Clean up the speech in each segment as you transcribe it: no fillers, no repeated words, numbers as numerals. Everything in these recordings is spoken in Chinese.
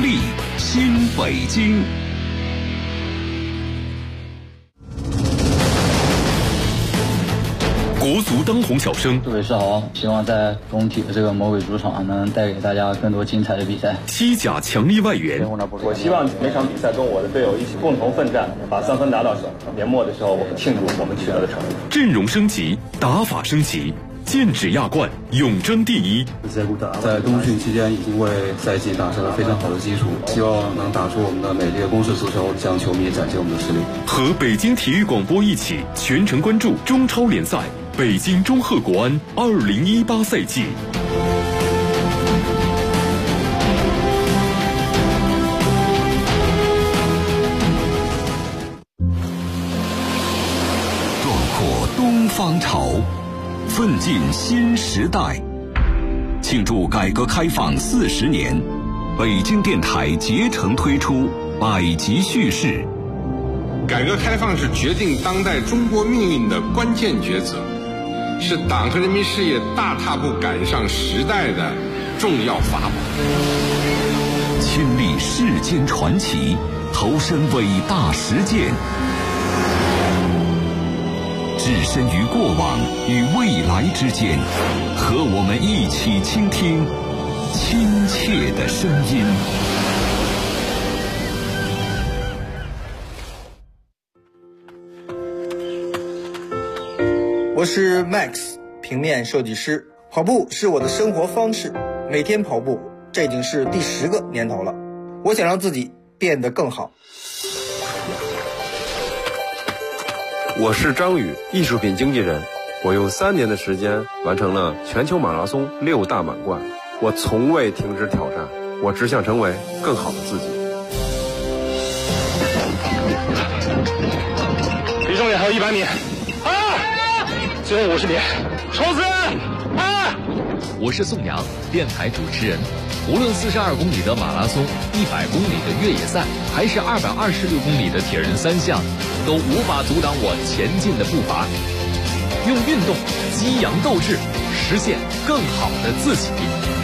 力新北京。国足当红小生， 杜伟是好，希望在工体的这个魔鬼主场能带给大家更多精彩的比赛。 西甲强力外援， 我希望每场比赛跟我的队友一起共同奋战，把3分拿到手。年末的时候，我们庆祝我们取得的成绩。 阵容升级，打法升级，剑指亚冠，永争第一。 在冬训期间已经为赛季打下了非常好的基础，希望能打出我们的美丽的攻势足球，向球迷展现我们的实力。 和北京体育广播一起全程关注中超联赛北京中赫国安2018赛季。 壮阔东方潮，奋进新时代。庆祝改革开放40年，北京电台竭诚推出百集叙事。 改革开放是决定当代中国命运的关键抉择，是党和人民事业大踏步赶上时代的重要法宝。 亲历世间传奇，投身伟大实践，置身于过往与未来之间，和我们一起倾听亲切的声音。 我是 Max， 平面设计师。跑步是我的生活方式，每天跑步，这已经是第10个年头了。我想让自己变得更好。 我是张宇，艺术品经纪人。我用3年的时间完成了全球马拉松6大满贯。我从未停止挑战，我只想成为更好的自己。 离终点还有100米。最后50米，冲刺！ 我是宋阳，电台主持人。无论42公里的马拉松、100公里的越野赛，还是226公里的铁人3项，都无法阻挡我前进的步伐。用运动激扬斗志，实现更好的自己。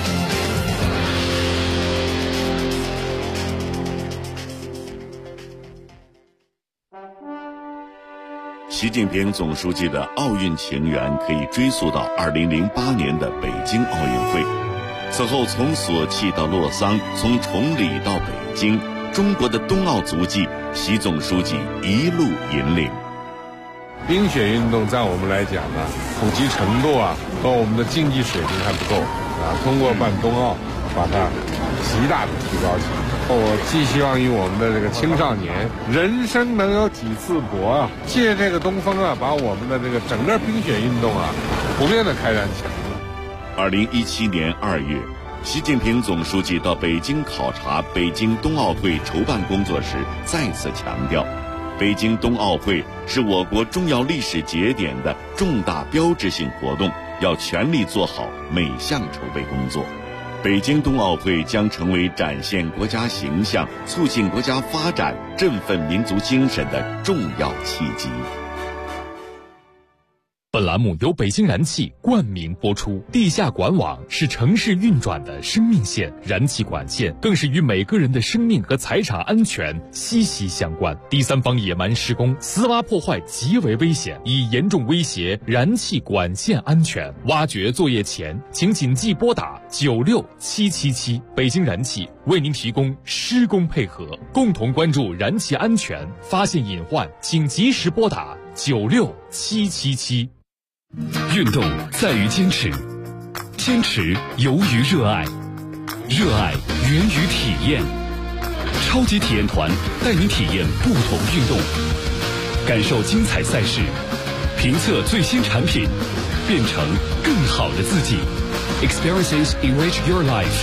习近平总书记的奥运情缘可以追溯到2008年的北京奥运会。此后从索契到洛桑，从崇礼到北京，中国的冬奥足迹，习总书记一路引领。 冰雪运动在我们来讲呢，普及程度和我们的竞技水平还不够通过办冬奥，把它极大的提高起来。我寄希望于我们的这个青少年，人生能有几次搏借这个东风把我们的这个整个冰雪运动普遍的开展起来。 2017年2月，习近平总书记到北京考察北京冬奥会筹办工作时，再次强调，北京冬奥会是我国重要历史节点的重大标志性活动，要全力做好每项筹备工作。北京冬奥会将成为展现国家形象、促进国家发展、振奋民族精神的重要契机。 本栏目由北京燃气冠名播出。地下管网是城市运转的生命线，燃气管线更是与每个人的生命和财产安全息息相关。第三方野蛮施工、私挖破坏极为危险，已严重威胁燃气管线安全。挖掘作业前，请谨记拨打96777。北京燃气为您提供施工配合，共同关注燃气安全，发现隐患请及时拨打96777。 运动在于坚持，坚持由于热爱，热爱源于体验。超级体验团带您体验不同运动，感受精彩赛事，评测最新产品，变成更好的自己。Experiences enrich your life。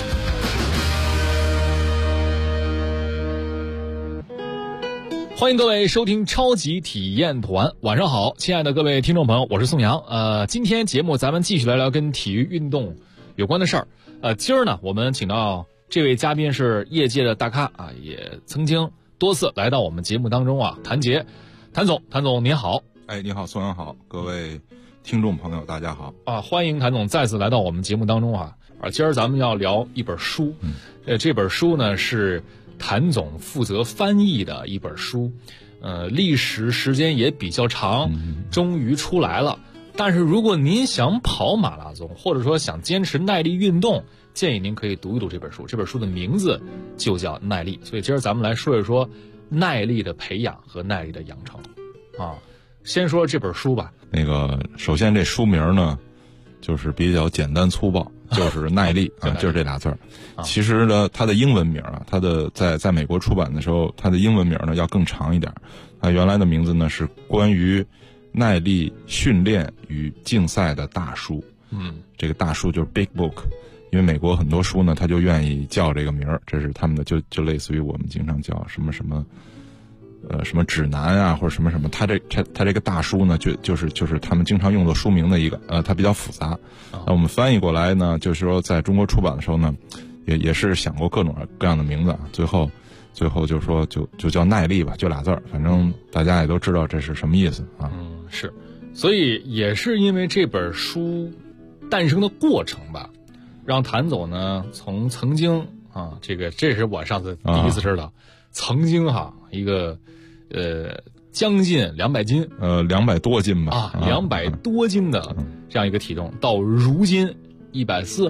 欢迎各位收听超级体验团，晚上好，亲爱的各位听众朋友，我是宋阳。今天节目咱们继续来聊跟体育运动有关的事儿。今儿呢，我们请到这位嘉宾是业界的大咖也曾经多次来到我们节目当中谭杰，谭总您好。 你好，宋阳好，各位听众朋友，大家好啊！欢迎谭总再次来到我们节目当中啊！今儿咱们要聊一本书，这本书呢是谭总负责翻译的一本书，历时时间也比较长，终于出来了。但是如果您想跑马拉松，或者说想坚持耐力运动，建议您可以读一读这本书。这本书的名字就叫《耐力》，所以今儿咱们来说一说耐力的培养和耐力的养成啊。先说这本书吧。 首先这书名呢，就是比较简单粗暴，就是耐力啊，就是这俩字儿。其实呢，它的英文名啊，它的在美国出版的时候，它的英文名呢要更长一点。它原来的名字呢是关于耐力训练与竞赛的大书。这个大书就是 Big Book， 因为美国很多书呢，他就愿意叫这个名儿，这是他们的就类似于我们经常叫什么什么。什么指南啊，或者什么什么，它这个大书呢，就是他们经常用作书名的一个，它比较复杂。那我们翻译过来呢，就是说在中国出版的时候呢，也是想过各种各样的名字啊，最后就说就叫耐力吧，就俩字儿，反正大家也都知道这是什么意思啊。 是，所以也是因为这本书诞生的过程吧，让谭总呢从曾经啊，这是我上次第一次知道，曾经一个。将近200斤 ，200多斤吧 ，200多斤的这样一个体重，到如今140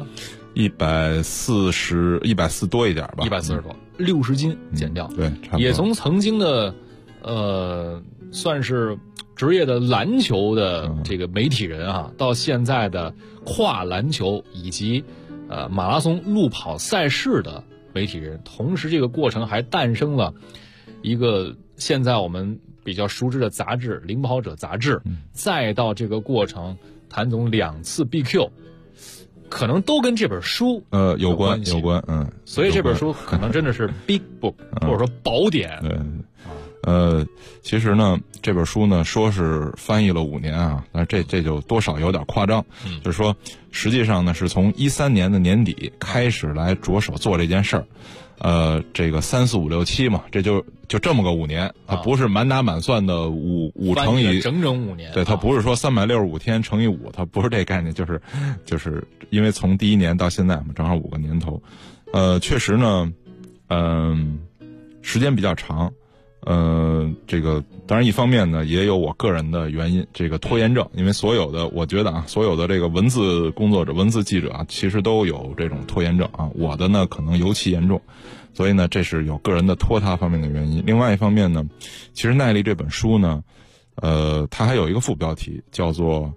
多一点吧 ，140多，60斤减掉， 对，差不多。 也从曾经的算是职业的篮球的这个媒体人到现在的跨篮球以及马拉松路跑赛事的媒体人，同时这个过程还诞生了一个现在我们比较熟知的杂志《领跑者》杂志，再到这个过程，谭总2次 BQ， 可能都跟这本书有关， 所以这本书可能真的是 Big Book， 或者说宝典。 其实呢，这本书呢说是翻译了5年啊，但是这就多少有点夸张，就是说实际上呢是从13年的年底开始来着手做这件事儿。这个3、4、5、6、7嘛，这就这么个5年啊，不是满打满算的5乘以整5年。 对，它不是说365天乘以5，它不是这概念，就是因为从第1年到现在嘛，正好5个年头。确实呢，时间比较长。这个当然一方面呢也有我个人的原因，这个拖延症，因为我觉得所有的这个文字工作者、文字记者其实都有这种拖延症啊，我的呢可能尤其严重，所以呢这是有个人的拖沓方面的原因。另外一方面呢，其实耐力这本书呢，它还有一个副标题叫做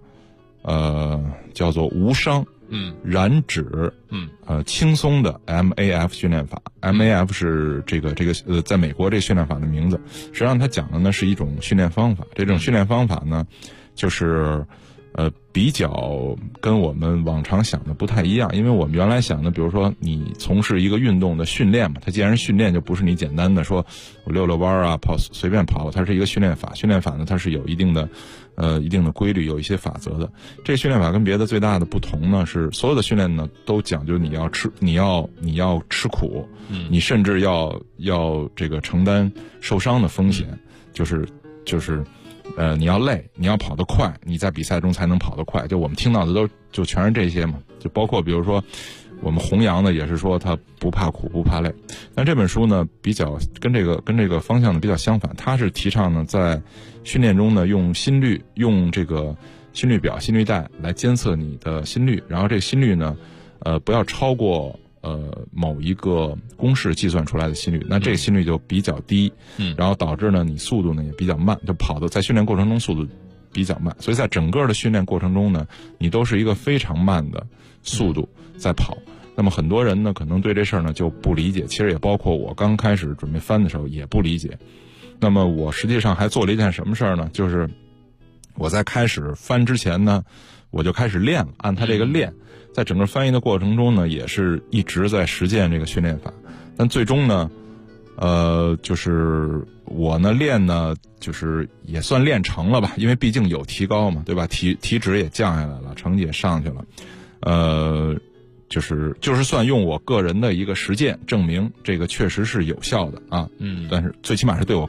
无伤。燃脂，轻松的 MAF 训练法 ，MAF 是这个在美国这个训练法的名字。实际上，它讲的呢是一种训练方法。这种训练方法呢，就是比较跟我们往常想的不太一样。因为我们原来想的，比如说你从事一个运动的训练嘛，它既然是训练，就不是你简单的说我溜弯啊、跑随便跑，它是一个训练法。训练法呢，它是有一定的规律，有一些法则的。这个训练法跟别的最大的不同呢，是所有的训练呢都讲究你要吃苦，你甚至要这个承担受伤的风险，就是你要累，你要跑得快，你在比赛中才能跑得快。就我们听到的就全是这些嘛，就包括比如说我们弘扬的也是说他不怕苦不怕累。但这本书呢比较跟这个方向呢比较相反，它是提倡呢在训练中呢用心率，用这个心率表、心率带来监测你的心率，然后这个心率呢不要超过某一个公式计算出来的心率，那这个心率就比较低，然后导致呢你速度呢也比较慢，就跑的在训练过程中速度比较慢，所以在整个的训练过程中呢，你都是一个非常慢的速度在跑。那么很多人呢可能对这事儿呢就不理解，其实也包括我刚开始准备翻的时候也不理解。那么我实际上还做了一件什么事儿呢，就是我在开始翻之前呢我就开始练了，按他这个练，在整个翻译的过程中呢也是一直在实践这个训练法。但最终呢就是我呢练呢就是也算练成了吧，因为毕竟有提高嘛，对吧，体脂也降下来了，成绩也上去了，就是算用我个人的一个实践证明这个确实是有效的啊，但是最起码是对我个人有效。那么在这过程中呢把这书呢也翻完了，所以我想呢就是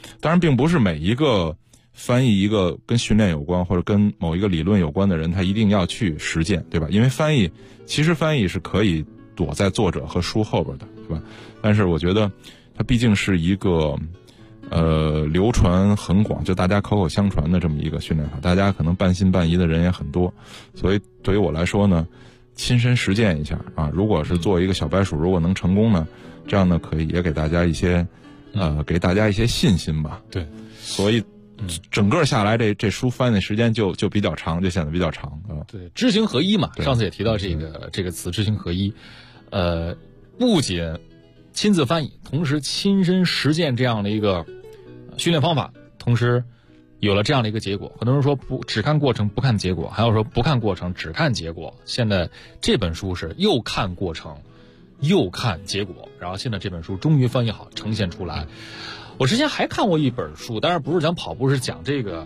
当然，并不是每一个翻译一个跟训练有关或者跟某一个理论有关的人，他一定要去实践，对吧？因为其实翻译是可以躲在作者和书后边的，对吧？但是我觉得它毕竟是一个流传很广，就大家口口相传的这么一个训练法，大家可能半信半疑的人也很多，所以对于我来说呢，亲身实践一下啊，如果是做一个小白鼠，如果能成功呢，这样呢可以也给大家一些信心吧。 对， 所以整个下来这书翻译的时间就比较长，就显得比较长啊。 对，知行合一嘛，上次也提到这个词知行合一，不仅亲自翻译，同时亲身实践这样的一个训练方法，同时有了这样的一个结果。很多人说只看过程不看结果，还有说不看过程只看结果。现在这本书是又看过程又看结果，然后现在这本书终于翻译好呈现出来。我之前还看过一本书，当然不是讲跑步，是讲这个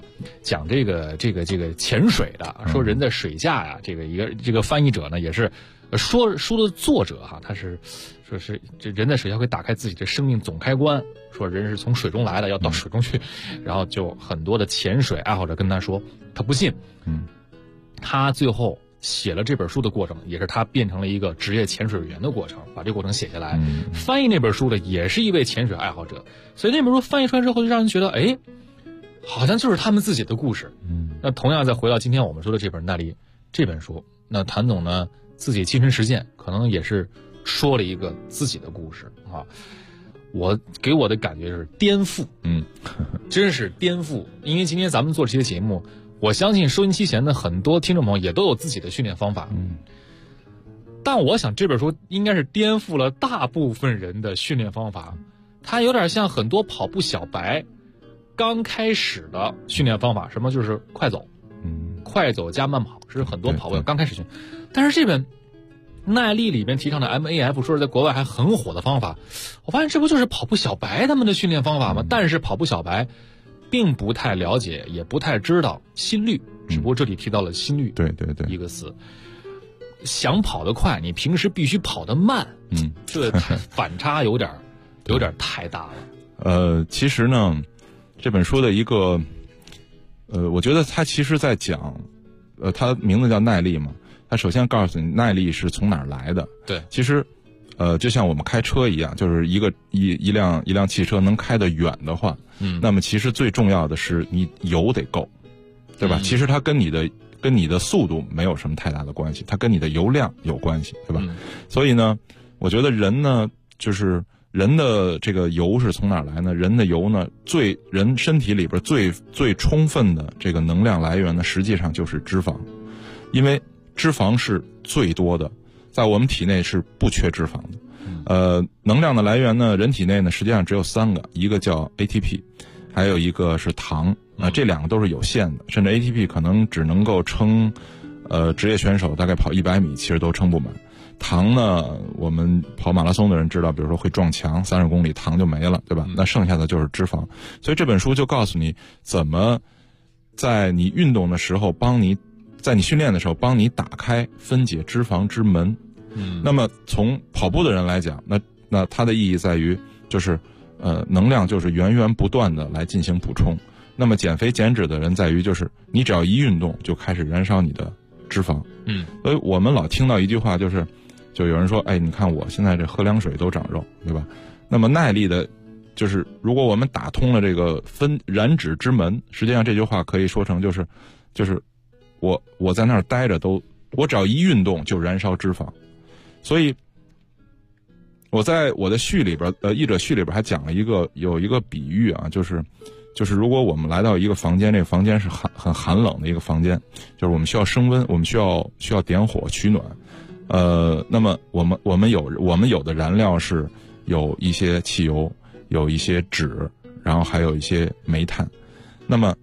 潜水的，说人在水下呀，这个翻译者呢也是说书的作者哈，他是说是这人在水下会打开自己的生命总开关，说人是从水中来的，要到水中去，然后就很多的潜水爱好者跟他说，他不信，他最后写了这本书的过程，也是他变成了一个职业潜水员的过程，把这个过程写下来。翻译那本书的也是一位潜水爱好者，所以那本书翻译出来之后，就让人觉得，哎，好像就是他们自己的故事。那同样再回到今天我们说的这本耐力这本书，那谭总呢自己亲身实践，可能也是说了一个自己的故事啊。给我的感觉是颠覆，真是颠覆。因为今天咱们做这些节目，我相信收音机前的很多听众朋友也都有自己的训练方法，但我想这本书应该是颠覆了大部分人的训练方法，它有点像很多跑步小白刚开始的训练方法，什么就是快走，快走加慢跑，是很多跑步刚开始训。但是这本耐力里边提倡的 MAF 说是在国外还很火的方法，我发现这不就是跑步小白他们的训练方法吗？但是跑步小白并不太了解，也不太知道心率，只不过这里提到了心率， 对一个词。想跑得快，你平时必须跑得慢，这反差有点太大了。其实呢，这本书的一个，我觉得它其实在讲，它名字叫耐力嘛，它首先告诉你耐力是从哪儿来的。 对， 其实，就像我们开车一样，就是一辆汽车能开得远的话，那么其实最重要的是你油得够，对吧？其实它跟你的速度没有什么太大的关系，它跟你的油量有关系，对吧？所以呢，我觉得人呢，就是人的这个油是从哪儿来呢？人的油呢，人身体里边最充分的这个能量来源呢，实际上就是脂肪，因为脂肪是最多的，在我们体内是不缺脂肪的。能量的来源呢，人体内呢实际上只有3个，一个叫 ATP， 还有一个是糖。这2个都是有限的，甚至 ATP 可能只能够撑，职业选手大概跑100米，其实都撑不满。糖呢，我们跑马拉松的人知道，比如说会撞墙，30公里糖就没了，对吧？那剩下的就是脂肪。所以这本书就告诉你怎么在你运动的时候在你训练的时候帮你打开分解脂肪之门。那么从跑步的人来讲，那它的意义在于就是能量就是源源不断的来进行补充。那么减肥减脂的人在于就是你只要一运动就开始燃烧你的脂肪。所以我们老听到一句话就有人说，哎，你看我现在这喝凉水都长肉，对吧？那么耐力的就是如果我们打通了这个燃脂之门，实际上这句话可以说成就是我在那儿待着我只要一运动就燃烧脂肪。所以我在我的序里边译者序里边还讲了有一个比喻啊，就是如果我们来到一个房间，这个房间是很寒冷的一个房间，就是我们需要升温，我们需要点火取暖。那么我们有的燃料是有一些汽油，有一些纸，然后还有一些煤炭。那么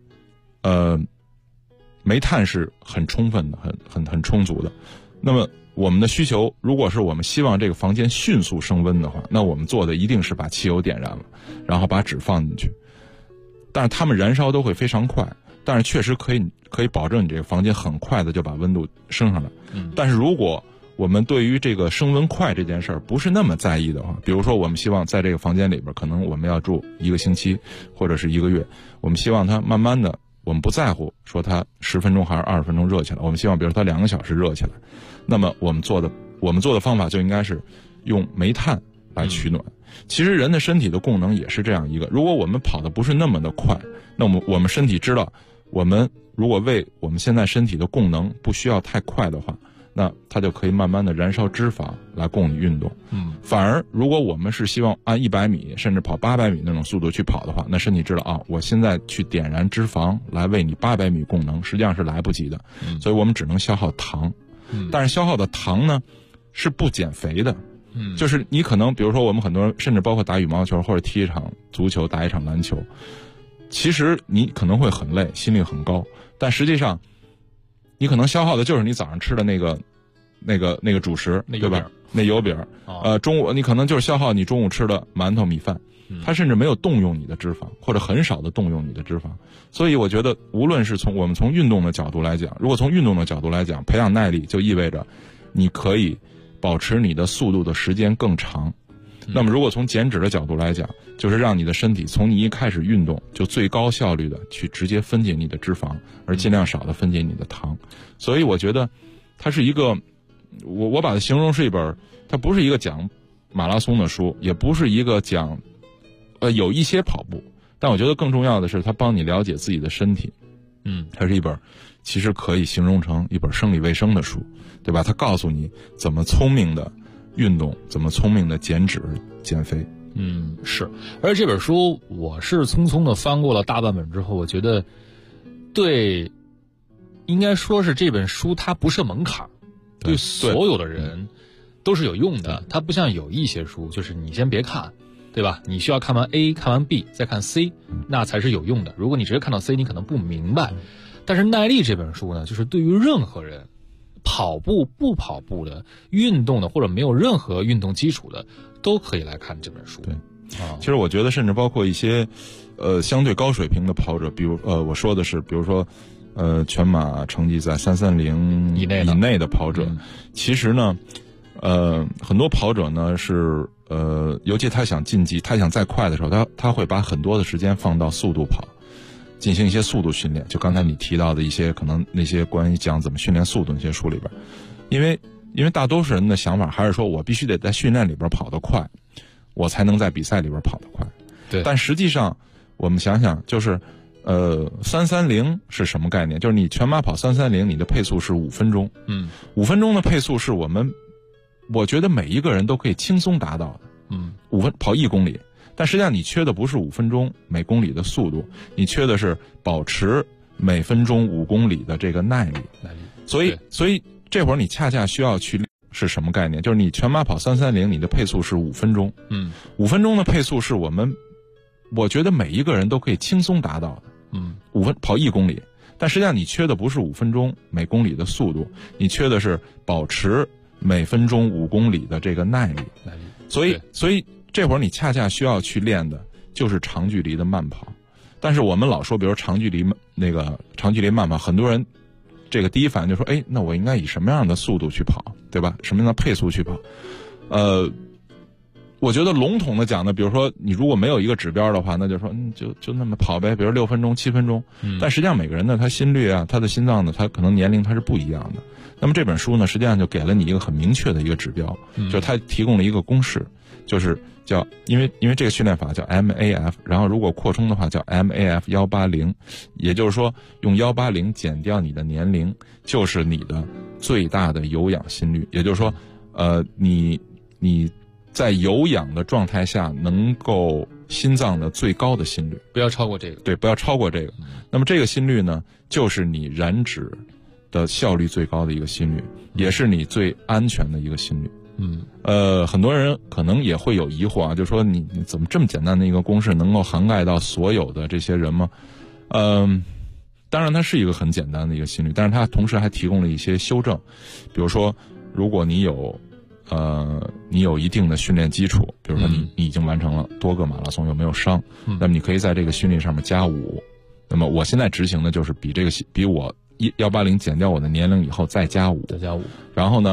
煤炭是很充分的，很充足的。那么我们的需求，如果是我们希望这个房间迅速升温的话，那我们做的一定是把汽油点燃了，然后把纸放进去。但是它们燃烧都会非常快，但是确实可以保证你这个房间很快的就把温度升上来。但是如果我们对于这个升温快这件事儿不是那么在意的话，比如说我们希望在这个房间里边，可能我们要住1个星期或者是1个月，我们希望它慢慢的，我们不在乎说它10分钟还是20分钟热起来，我们希望比如说它2个小时热起来，那么我们做的方法就应该是用煤炭来取暖。其实人的身体的功能也是这样一个，如果我们跑得不是那么的快，那我们身体知道，我们如果为我们现在身体的功能不需要太快的话，那它就可以慢慢的燃烧脂肪来供你运动。反而如果我们是希望按100米甚至跑800米那种速度去跑的话，那身体知道啊，我现在去点燃脂肪来为你800米供能，实际上是来不及的。所以我们只能消耗糖。但是消耗的糖呢是不减肥的。就是你可能比如说我们很多人甚至包括打羽毛球或者踢一场足球打一场篮球，其实你可能会很累，心率很高，但实际上你可能消耗的就是你早上吃的那个主食，对吧？那油饼。中午你可能就是消耗你中午吃的馒头米饭，它甚至没有动用你的脂肪，或者很少的动用你的脂肪。所以我觉得无论是我们从运动的角度来讲，如果从运动的角度来讲，培养耐力就意味着你可以保持你的速度的时间更长。那么如果从减脂的角度来讲，就是让你的身体从你一开始运动就最高效率的去直接分解你的脂肪，而尽量少的分解你的糖。所以我觉得它是一个，我把它形容是一本，它不是一个讲马拉松的书，也不是一个讲有一些跑步，但我觉得更重要的是它帮你了解自己的身体。它是一本其实可以形容成一本生理卫生的书，对吧？它告诉你怎么聪明的运动，怎么聪明的减脂减肥。 是。而这本书我是匆匆的翻过了大半本之后，我觉得对，应该说是这本书它不是门槛，对所有的人都是有用的。它不像有一些书，就是你先别看，对吧？你需要看完 A 看完 B 再看 C， 那才是有用的。如果你直接看到 C， 你可能不明白。但是耐力这本书呢，就是对于任何人，跑步不跑步的，运动的或者没有任何运动基础的，都可以来看这本书。 对，其实我觉得甚至包括一些相对高水平的跑者，比如我说的是比如说全马成绩在330以内的跑者，其实呢很多跑者呢是尤其他想晋级，他想再快的时候，他会把很多的时间放到速度跑，进行一些速度训练。就刚才你提到的一些可能那些关于讲怎么训练速度那些书里边，因为大多数人的想法还是说我必须得在训练里边跑得快，我才能在比赛里边跑得快。 对。 但实际上我们想想，就是330是什么概念？就是你全马跑330，你的配速是5分钟。5分钟的配速是我觉得每一个人都可以轻松达到的。跑1公里。但实际上你缺的不是5分钟每公里的速度，你缺的是保持每分钟5公里的这个耐力。所以这会儿你恰恰需要去是什么概念？就是你全马跑330，你的配速是5分钟。5分钟的配速是我觉得每一个人都可以轻松达到的。跑1公里，但实际上你缺的不是5分钟每公里的速度，你缺的是保持每分钟5公里的这个耐力。所以这会儿你恰恰需要去练的就是长距离的慢跑。但是我们老说比如长距离慢跑，很多人这个第一反应就说，那我应该以什么样的速度去跑，对吧？什么样的配速去跑？我觉得笼统的讲呢，比如说你如果没有一个指标的话，那就说就那么跑呗，比如6分钟7分钟。但实际上每个人呢，他心率啊，他的心脏呢，他可能年龄他是不一样的。那么这本书呢，实际上就给了你一个很明确的一个指标，就是它提供了一个公式，就是叫因为这个训练法叫 MAF， 然后如果扩充的话叫 MAF 180，也就是说用180减掉你的年龄，就是你的最大的有氧心率。也就是说，你在有氧的状态下能够心脏的最高的心率， 不要超过这个。对， 不要超过这个。那么这个心率呢，就是你燃脂的效率最高的一个心率，也是你最安全的一个心率。很多人可能也会有疑惑啊，就说你怎么这么简单的一个公式能够涵盖到所有的这些人吗？当然它是一个很简单的一个心率，但是它同时还提供了一些修正。比如说如果你有一定的训练基础，比如说你已经完成了多个马拉松，又没有伤，那么你可以在这个训练上面加5。那么我现在执行的就是比我180减掉我的年龄以后再加5。 再加5。 然后呢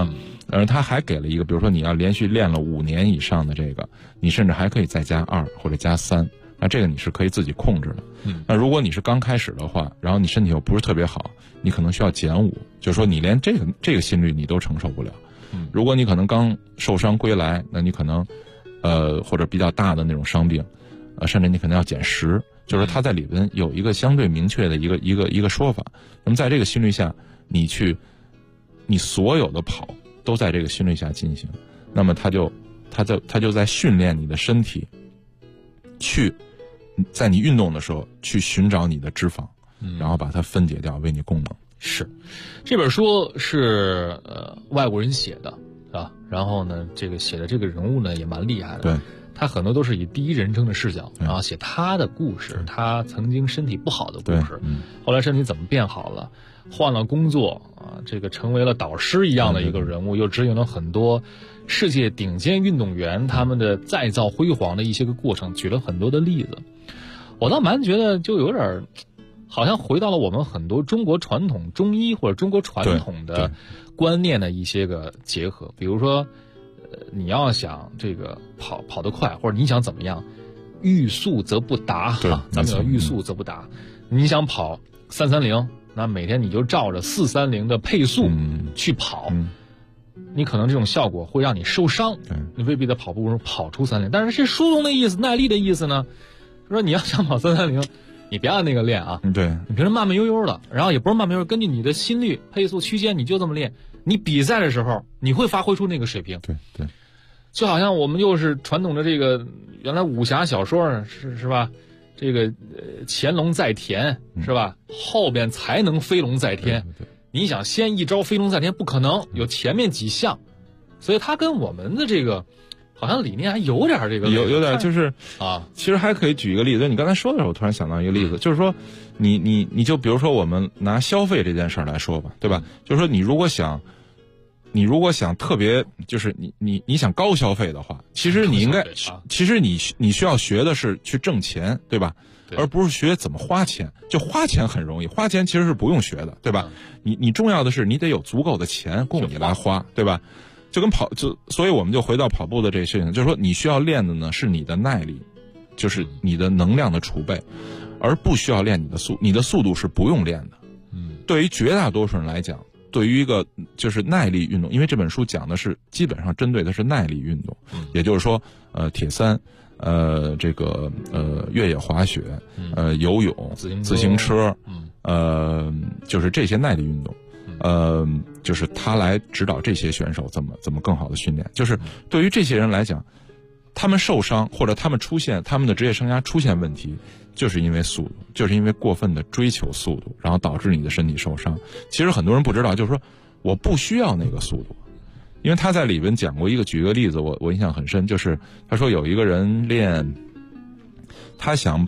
而他还给了一个，比如说你要连续练了5年以上的这个，你甚至还可以再加2或者加3，那这个你是可以自己控制的。那如果你是刚开始的话，然后你身体又不是特别好，你可能需要减5，就是说你连这个心率你都承受不了。如果你可能刚受伤归来，那你可能或者比较大的那种伤病，甚至你可能要减10，就是他在里边有一个相对明确的一个说法。那么在这个心率下，你所有的跑都在这个心率下进行，那么他就在训练你的身体，去在你运动的时候去寻找你的脂肪，然后把它分解掉，为你供能。 是，这本书是外国人写的，是吧？然后呢，这个写的这个人物呢也蛮厉害的。 对， 他很多都是以第一人称的视角，然后写他的故事，他曾经身体不好的故事，后来身体怎么变好了，换了工作啊，这个成为了导师一样的一个人物，又指引了很多世界顶尖运动员他们的再造辉煌的一些个过程，举了很多的例子。我倒蛮觉得就有点好像回到了我们很多中国传统中医或者中国传统的观念的一些个结合。比如说你要想这个跑得快，或者你想怎么样，欲速则不达哈，咱们叫欲速则不达。你想跑330，那每天你就照着430的配速去跑，你可能这种效果会让你受伤，你未必在跑步中跑出330。但是这书中的意思，耐力的意思呢，说你要想跑330，你别按那个练啊， 对， 你平时慢慢悠悠的，然后也不是慢慢悠悠，根据你的心率配速区间，你就这么练。你比赛的时候，你会发挥出那个水平。 对， 就好像我们又是传统的这个原来武侠小说是吧？这个潜龙在田是吧？后边才能飞龙在天。对，你想先一招飞龙在天不可能，有前面几项，所以它跟我们的这个好像理念还有点这个有点就是啊。 其实还可以举一个例子，你刚才说的时候，我突然想到一个例子，就是说你就比如说我们拿消费这件事儿来说吧，对吧？就是说你如果想特别就是你想高消费的话，其实你应该其实你需要学的是去挣钱，对吧？而不是学怎么花钱。就花钱很容易，花钱其实是不用学的，对吧？你重要的是你得有足够的钱供你来花，对吧？就跟所以我们就回到跑步的这个事情，就是说你需要练的呢是你的耐力，就是你的能量的储备，而不需要练你的速度是不用练的。对于绝大多数人来讲，对于一个就是耐力运动，因为这本书讲的是基本上针对的是耐力运动，也就是说铁三，这个越野滑雪，游泳，自行车，就是这些耐力运动。就是他来指导这些选手怎么更好的训练。就是对于这些人来讲，他们受伤或者他们的职业生涯出现问题，就是因为速度，就是因为过分的追求速度，然后导致你的身体受伤。其实很多人不知道，就是说我不需要那个速度，因为他在里边讲过举个例子，我印象很深，就是他说有一个人练，他想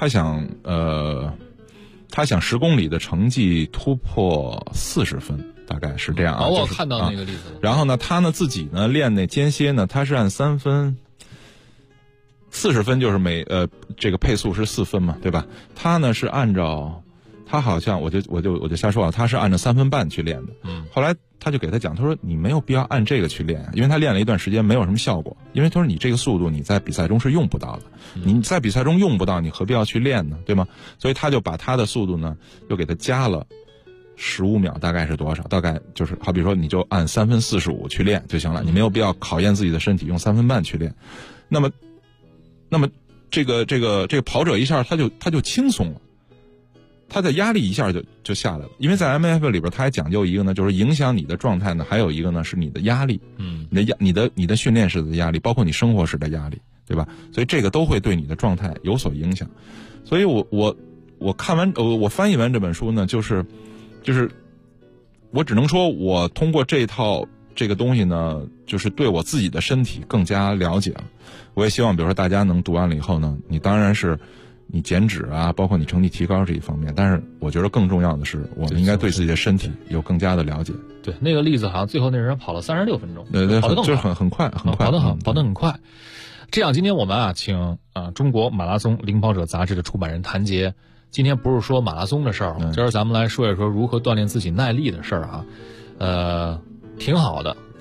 10公里的成绩突破40分，大概是这样啊。 我看到那个例子了。 然后呢，他呢自己呢练那间歇呢，他是按3分，40分就是这个配速是4分嘛，对吧？他呢是按照他好像我就瞎说啊，他是按照3分半去练的。后来他就给他讲，他说你没有必要按这个去练，因为他练了一段时间没有什么效果，因为他说你这个速度你在比赛中是用不到的，你在比赛中用不到，你何必要去练呢？对吗？所以他就把他的速度呢又给他加了15秒，大概是多少？大概就是好比说你就按3分45去练就行了，你没有必要考验自己的身体用3分半去练。那么这个跑者一下他就轻松了。他的压力一下就下来了，因为在 MAF 里边，他还讲究一个呢，就是影响你的状态呢，还有一个呢是你的压力，你的训练时的压力，包括你生活时的压力，对吧？所以这个都会对你的状态有所影响。所以我看完我翻译完这本书呢，就是我只能说我通过这套这个东西呢，就是对我自己的身体更加了解了。我也希望比如说大家能读完了以后呢，你当然是你减脂啊，包括你成绩提高这一方面，但是我觉得更重要的是，我们应该对自己的身体有更加的了解。 对，那个例子好像最后那人跑了36分钟， 对， 跑得更快， 就是很快， 跑得很快。这样，今天我们请中国马拉松领跑者杂志的出版人谭杰，今天不是说马拉松的事儿，今儿咱们来说一说如何锻炼自己耐力的事儿啊。挺好的，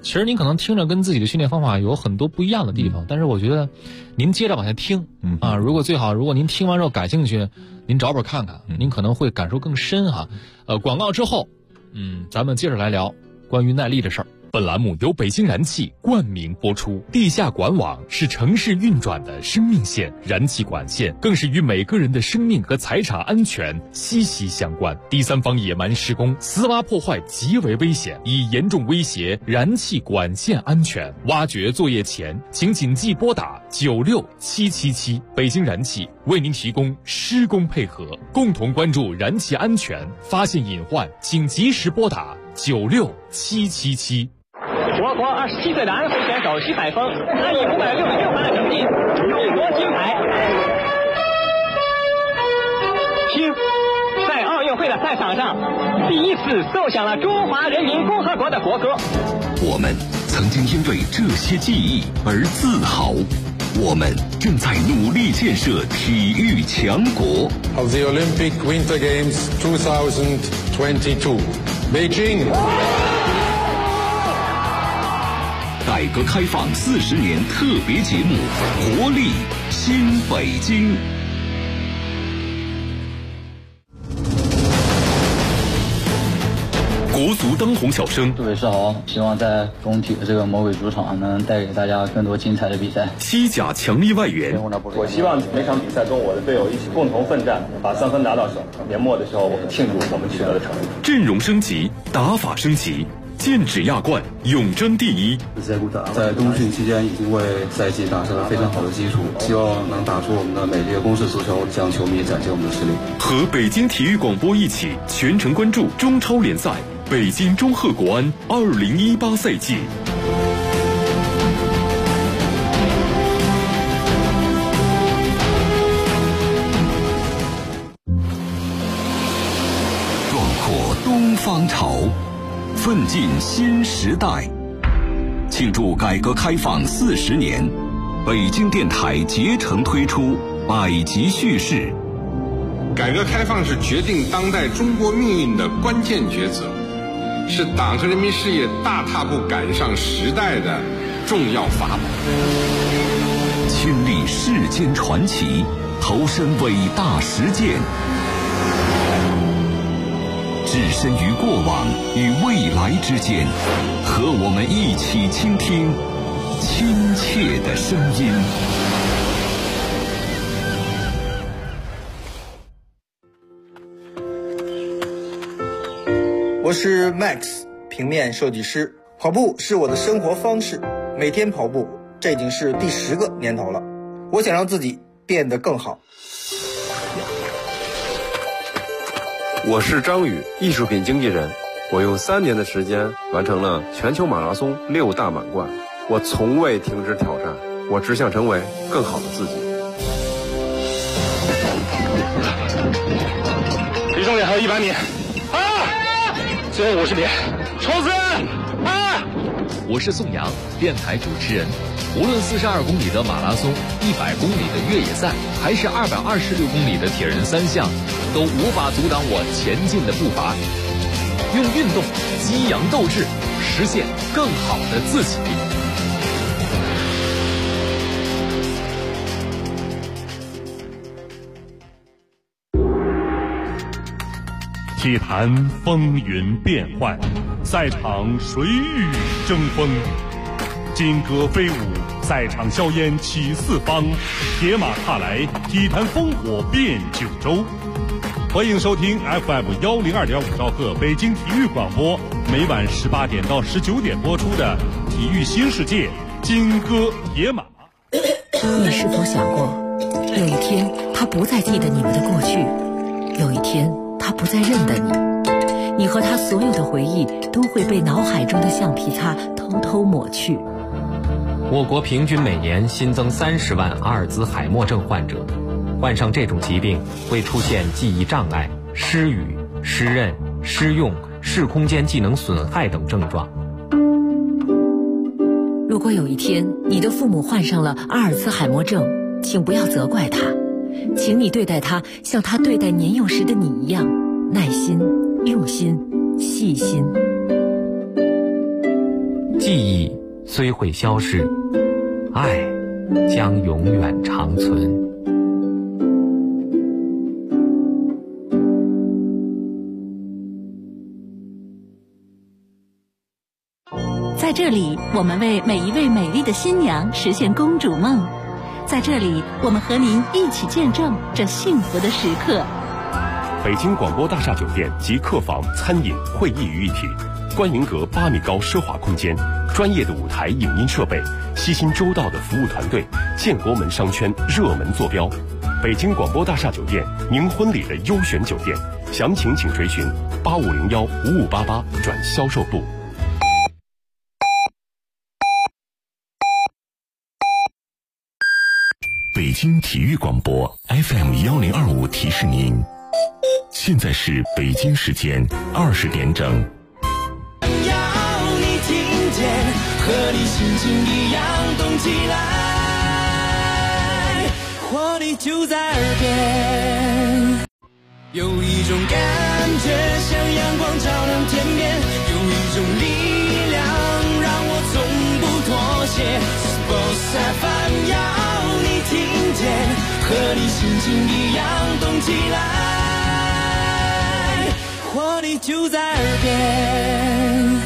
其实您可能听着跟自己的训练方法有很多不一样的地方，但是我觉得您接着往下听啊，如果您听完之后感兴趣，您找本看看，您可能会感受更深哈。广告之后，咱们接着来聊关于耐力的事儿。 本栏目由北京燃气冠名播出。地下管网是城市运转的生命线，燃气管线更是与每个人的生命和财产安全息息相关。第三方野蛮施工、私挖破坏极为危险，已严重威胁燃气管线安全。挖掘作业前，请谨记拨打96777。北京燃气为您提供施工配合，共同关注燃气安全，发现隐患请及时拨打96777。 我国27岁的安徽选手徐海峰，他以566分的成绩勇夺金牌。听，在奥运会的赛场上，第一次奏响了中华人民共和国的国歌。 我们曾经因为这些记忆而自豪，我们正在努力建设体育强国。 Of the Olympic Winter Games 2022, Beijing。 改革开放40年特别节目《活力新北京》。 国足当红小生， 杜伟世豪希望在工体的这个魔鬼主场能带给大家更多精彩的比赛。 西甲强力外援， 我希望每场比赛跟我的队友一起共同奋战，把3分拿到手。年末的时候，我们庆祝我们取得的成绩。 阵容升级，打法升级。剑指亚冠，永争第一。 在冬训期间已经为赛季打下了非常好的基础，希望能打出我们的美丽的攻势足球，向球迷展现我们的实力。 和北京体育广播一起全程关注中超联赛北京中赫国安2018赛季。 壮阔东方潮，奋进新时代，庆祝改革开放40年，北京电台竭诚推出百集叙事。 改革开放是决定当代中国命运的关键抉择，是党和人民事业大踏步赶上时代的重要法宝。 亲历世间传奇，投身伟大实践，置身于过往与未来之间，和我们一起倾听亲切的声音。 我是 Max， 平面设计师。跑步是我的生活方式，每天跑步，这已经是第10个年头了。我想让自己变得更好。 我是张宇，艺术品经纪人。我用3年的时间完成了全球马拉松6大满贯。我从未停止挑战，我只想成为更好的自己。 离终点还有100米，最后50米，冲刺！ 我是宋阳，电台主持人。无论42公里的马拉松、100公里的越野赛，还是226公里的铁人3项，都无法阻挡我前进的步伐。用运动激扬斗志，实现更好的自己。 体坛风云变幻，赛场谁与争锋？金戈飞舞，赛场硝烟起四方，铁马踏来，体坛烽火遍九州。欢迎收听 FM102.5兆赫北京体育广播，每晚18点到19点播出的《体育新世界》金戈铁马。 你是否想过，有一天他不再记得你们的过去，有一天他不再认得你，你和他所有的回忆都会被脑海中的橡皮擦偷偷抹去。 我国平均每年新增30万阿尔兹海默症患者，患上这种疾病会出现记忆障碍、失语、失认、失用、视空间技能损害等症状。 如果有一天你的父母患上了阿尔兹海默症，请不要责怪他，请你对待他像他对待年幼时的你一样，耐心、用心、细心。 记忆虽会消逝，爱将永远长存。 在这里，我们为每一位美丽的新娘实现公主梦。在这里，我们和您一起见证这幸福的时刻。 北京广播大厦酒店集客房、餐饮、会议于一体，观云阁8米高奢华空间，专业的舞台影音设备，悉心周到的服务团队，建国门商圈热门坐标。北京广播大厦酒店，您婚礼的优选酒店，详情请垂询8501-5588转销售部。 北京体育广播 FM1025提示您，现在是北京时间20点整。 要你听见，和你心情一样动起来，活力就在耳边。有一种感觉像阳光照亮天边，有一种力量让我从不妥协。Sports FM 要你听见，和你心情一样动起来，活力就在耳边。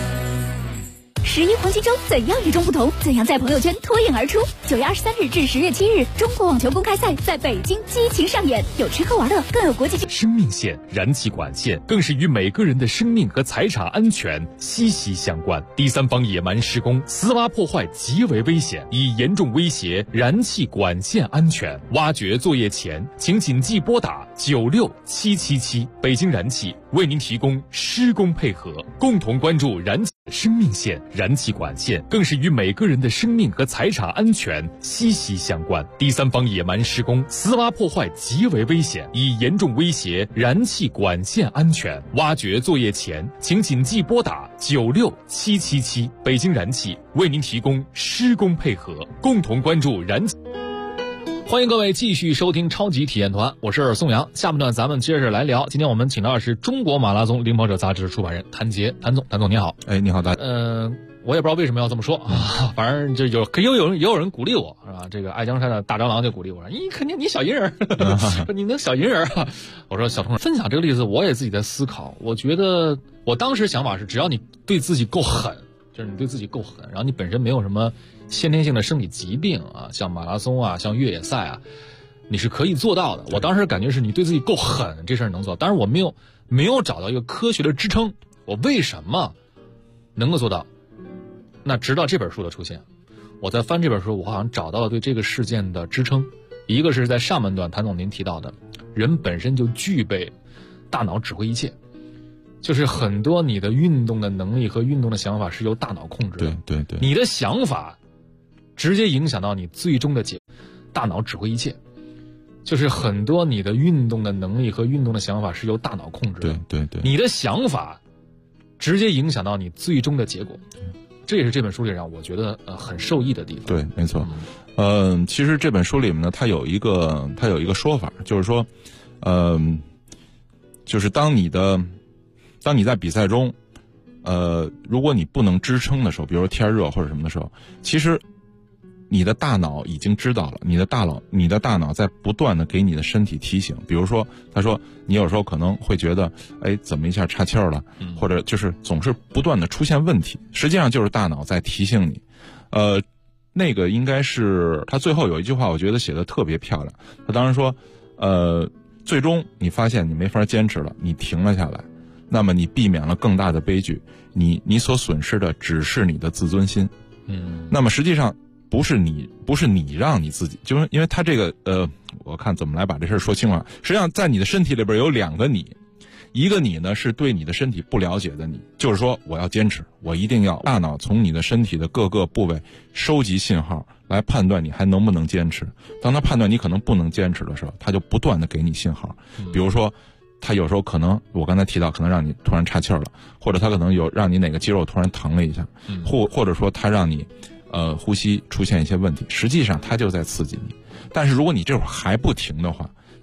11黄金周怎样与众不同？怎样在朋友圈脱颖而出？9月23日至10月7日，中国网球公开赛在北京激情上演，有吃喝玩乐，更有国际生命线、燃气管线更是与每个人的生命和财产安全息息相关。第三方野蛮施工、私挖破坏极为危险，已严重威胁燃气管线安全。挖掘作业前，请谨记拨打96777。北京燃气为您提供施工配合，共同关注燃气生命线、燃气管线更是与每个人的生命和财产安全息息相关。第三方野蛮施工、私挖破坏极为危险，已严重威胁燃气管线安全。挖掘作业前，请谨记拨打96777。北京燃气为您提供施工配合，共同关注燃气。欢迎各位继续收听超级体验团，我是宋阳。下半段咱们接着来聊，今天我们请到的是中国马拉松领跑者杂志出版人谭杰，谭总你好。 哎，你好，大家。 我也不知道为什么要这么说啊，反正就也有人鼓励我，是吧？这个爱江山的大蟑螂就鼓励我说：“你肯定你小银人，你那小银人啊！”我说：“小同志，分享这个例子，我也自己在思考。我觉得我当时想法是，只要你对自己够狠，就是你对自己够狠，然后你本身没有什么先天性的生理疾病啊，像马拉松啊，像越野赛啊，你是可以做到的。我当时感觉是你对自己够狠，这事儿能做到。但是我没有找到一个科学的支撑，我为什么能够做到？那直到这本书的出现，我在翻这本书，我好像找到了对这个事件的支撑。一个是在上半段谭总您提到的，人本身就具备大脑指挥一切，就是很多你的运动的能力和运动的想法是由大脑控制的。 对， 你的想法直接影响到你最终的结果。大脑指挥一切，就是很多你的运动的能力和运动的想法是由大脑控制的。 对， 你的想法直接影响到你最终的结果。这也是这本书里让我觉得很受益的地方。 对，没错。其实这本书里面呢，它有一个说法，就是说，就是当你在比赛中，如果你不能支撑的时候，比如说天热或者什么的时候，其实你的大脑已经知道了，你的大脑在不断的给你的身体提醒。比如说，他说你有时候可能会觉得，哎，怎么一下岔气儿了，或者就是总是不断的出现问题，实际上就是大脑在提醒你。那个应该是他最后有一句话，我觉得写的特别漂亮。他当时说，最终你发现你没法坚持了，你停了下来，那么你避免了更大的悲剧，你所损失的只是你的自尊心。那么实际上不是你让你自己，就是因为他这个我看怎么来把这事说清了。实际上在你的身体里边有两个你，一个你呢是对你的身体不了解的你，就是说我要坚持，我一定要。大脑从你的身体的各个部位收集信号来判断你还能不能坚持。当他判断你可能不能坚持的时候，他就不断的给你信号。比如说他有时候可能我刚才提到可能让你突然岔气儿了，或者他可能有让你哪个肌肉突然疼了一下，或者说他让你呼吸出现一些问题，实际上他就在刺激你。但是如果你这会儿还不停的话，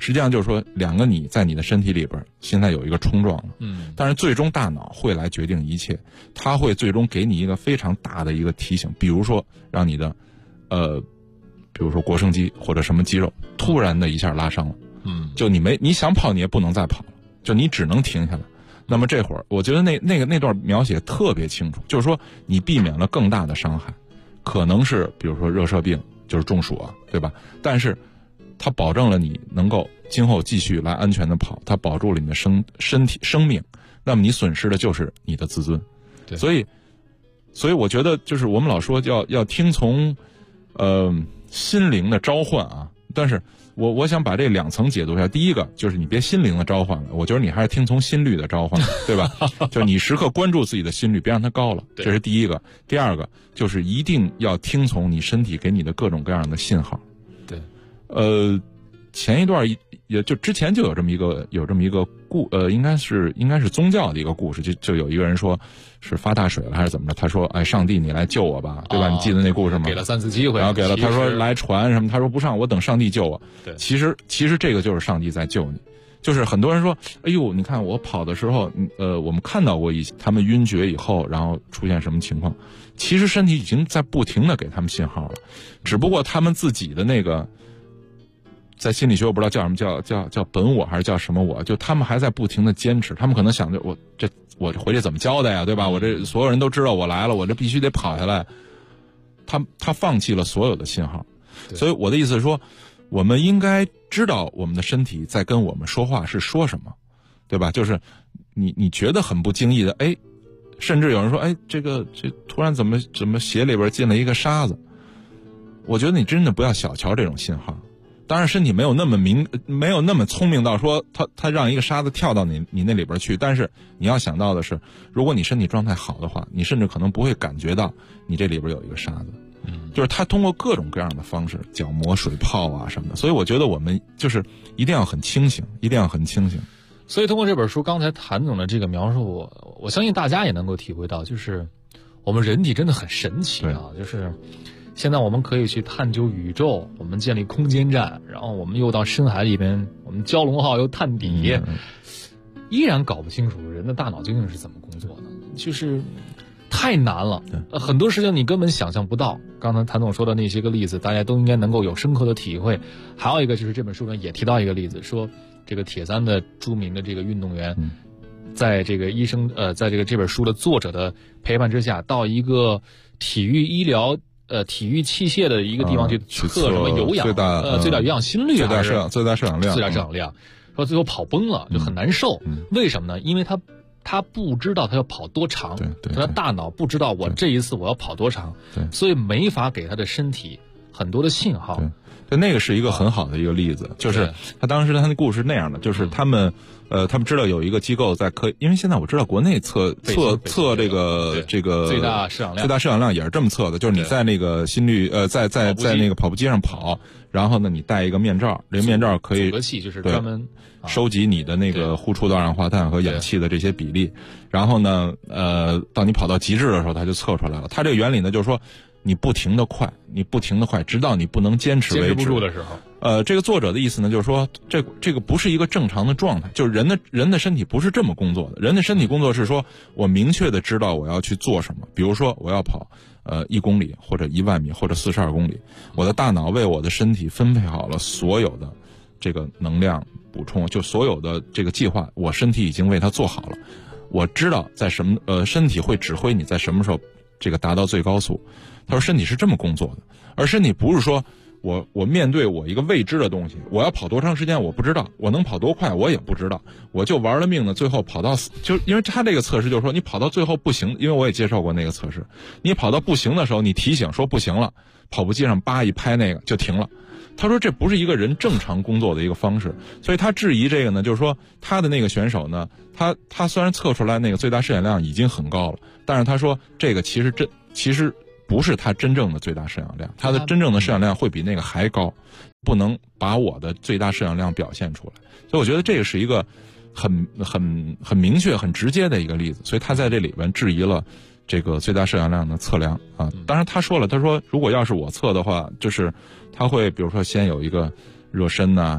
实际上就是说两个你在你的身体里边现在有一个冲撞了，但是最终大脑会来决定一切，它会最终给你一个非常大的一个提醒，比如说让你的比如说腘绳肌或者什么肌肉突然的一下拉伤了，就你想跑你也不能再跑了，就你只能停下来。那么这会儿我觉得那段描写特别清楚，就是说你避免了更大的伤害，可能是比如说热射病，就是中暑啊，对吧？但是它保证了你能够今后继续来安全的跑，它保住了你的身体生命，那么你损失的就是你的自尊。 对， 所以我觉得就是我们老说要听从心灵的召唤啊，但是我想把这2层解读一下。第一个就是你别心灵的召唤了，我觉得你还是听从心率的召唤，对吧？就你时刻关注自己的心率，别让它高了，这是第一个。第二个就是一定要听从你身体给你的各种各样的信号。 对， 前一段也就之前就有这么一个应该是宗教的一个故事，就有一个人说是发大水了还是怎么着，他说哎上帝你来救我吧，对吧？你记得那故事吗？ 给了3次机会， 然后给了他说来船什么，他说不上，我等上帝救我。 对， 其实这个就是上帝在救你。就是很多人说哎呦你看我跑的时候我们看到过他们晕厥以后然后出现什么情况，其实身体已经在不停的给他们信号了，只不过他们自己的那个在心理学我不知道叫什么，叫本我还是叫什么我，就他们还在不停的坚持，他们可能想着我回去怎么交代呀，对吧？我这所有人都知道我来了，我这必须得跑下来。他放弃了所有的信号，所以我的意思是说，我们应该知道我们的身体在跟我们说话是说什么，对吧？就是你觉得很不经意的，哎，甚至有人说，哎，这突然怎么鞋里边进了一个沙子，我觉得你真的不要小瞧这种信号。当然身体没有那么聪明到说他让一个沙子跳到你那里边去，但是你要想到的是，如果你身体状态好的话，你甚至可能不会感觉到你这里边有一个沙子。就是他通过各种各样的方式，角膜、水泡啊什么的，所以我觉得我们就是一定要很清醒，一定要很清醒。 所以通过这本书刚才谭总的这个描述，我相信大家也能够体会到，就是我们人体真的很神奇啊，就是现在我们可以去探究宇宙，我们建立空间站，然后我们又到深海里边，我们蛟龙号又探底，依然搞不清楚人的大脑究竟是怎么工作的，就是太难了。很多事情你根本想象不到。刚才谭总说的那些个例子，大家都应该能够有深刻的体会。还有一个就是这本书中也提到一个例子，说这个铁三的著名的这个运动员，在这个在这本书的作者的陪伴之下，到一个体育医疗体育器械的一个地方去测什么有氧最大有氧心率，最大摄氧量，说最后跑崩了，就很难受。为什么呢？因为他不知道他要跑多长，他大脑不知道我这一次我要跑多长，所以没法给他的身体很多的信号。 对，那个是一个很好的一个例子，就是他当时他的故事是那样的，就是他们知道有一个机构在因为现在我知道国内测这个最大摄氧量也是这么测的，就是你在那个心率在那个跑步机上跑，然后呢你戴一个面罩，这个面罩可以阻隔器，就是专门收集你的那个呼出的二氧化碳和氧气的这些比例，然后呢到你跑到极致的时候它就测出来了。它这个原理呢就是说你不停的快，直到你不能坚持为止。 坚持不住的时候。 这个作者的意思呢，就是说这个不是一个正常的状态，就是人的身体不是这么工作的。人的身体工作是说，我明确的知道我要去做什么，比如说我要跑1公里或者1万米或者42公里，我的大脑为我的身体分配好了所有的这个能量补充，就所有的这个计划，我身体已经为它做好了。我知道在什么身体会指挥你在什么时候这个达到最高速。他说身体是这么工作的，而身体不是说我面对我一个未知的东西，我要跑多长时间我不知道，我能跑多快我也不知道，我就玩了命的最后跑到就因为他这个测试就是说你跑到最后不行，因为我也接受过那个测试，你跑到不行的时候你提醒说不行了，跑步机上叭一拍那个就停了。他说这不是一个人正常工作的一个方式，所以他质疑这个呢，就是说他的那个选手呢，他虽然测出来那个最大摄氧量已经很高了，但是他说这个其实不是他真正的最大摄氧量，他的真正的摄氧量会比那个还高，不能把我的最大摄氧量表现出来。所以我觉得这个是一个很明确很直接的一个例子，所以他在这里边质疑了这个最大摄氧量的测量啊。当然他说如果要是我测的话，就是他会比如说先有一个热身呐、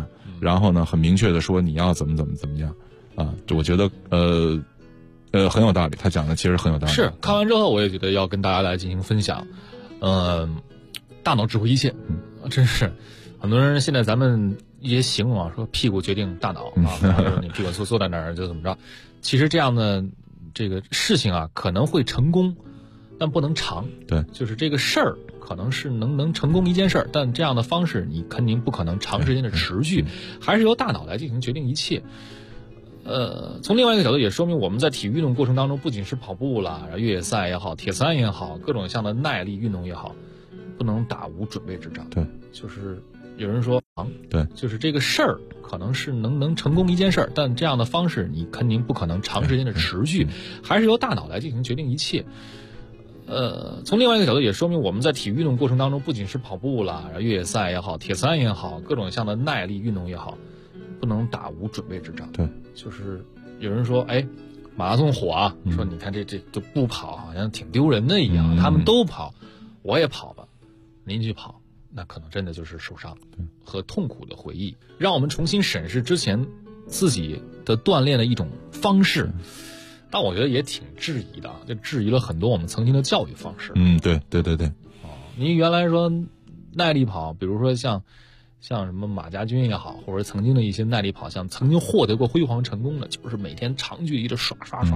然后呢很明确的说你要怎么样啊，我觉得很有道理，他讲的其实很有道理。 是看完之后我也觉得要跟大家来进行分享。大脑指挥一切，真是很多人现在咱们一些形容啊，说屁股决定大脑啊，就是你屁股坐在那儿就怎么着。其实这样的这个事情啊，可能会成功，但不能长。 对， 就是这个事儿可能是能成功一件事儿，但这样的方式你肯定不可能长时间的持续，还是由大脑来进行决定一切。从另外一个角度也说明我们在体育运动过程当中，不仅是跑步啦、越野赛也好、铁三也好，各种像的耐力运动也好，不能打无准备之仗。 对， 就是有人说对， 就是这个事儿可能是能成功一件事儿，但这样的方式你肯定不可能长时间的持续，还是由大脑来进行决定一切。从另外一个角度也说明我们在体育运动过程当中，不仅是跑步啦、越野赛也好、铁三也好，各种像的耐力运动也好，不能打无准备之仗。 对， 就是有人说，哎，马拉松火啊，说你看这都不跑，好像挺丢人的一样。他们都跑，我也跑吧。您去跑，那可能真的就是受伤和痛苦的回忆，让我们重新审视之前自己的锻炼的一种方式。但我觉得也挺质疑的，就质疑了很多我们曾经的教育方式。 对。 您原来说耐力跑，比如说像什么马家军也好，或者曾经的一些耐力跑，像曾经获得过辉煌成功的，就是每天长距离的刷跑，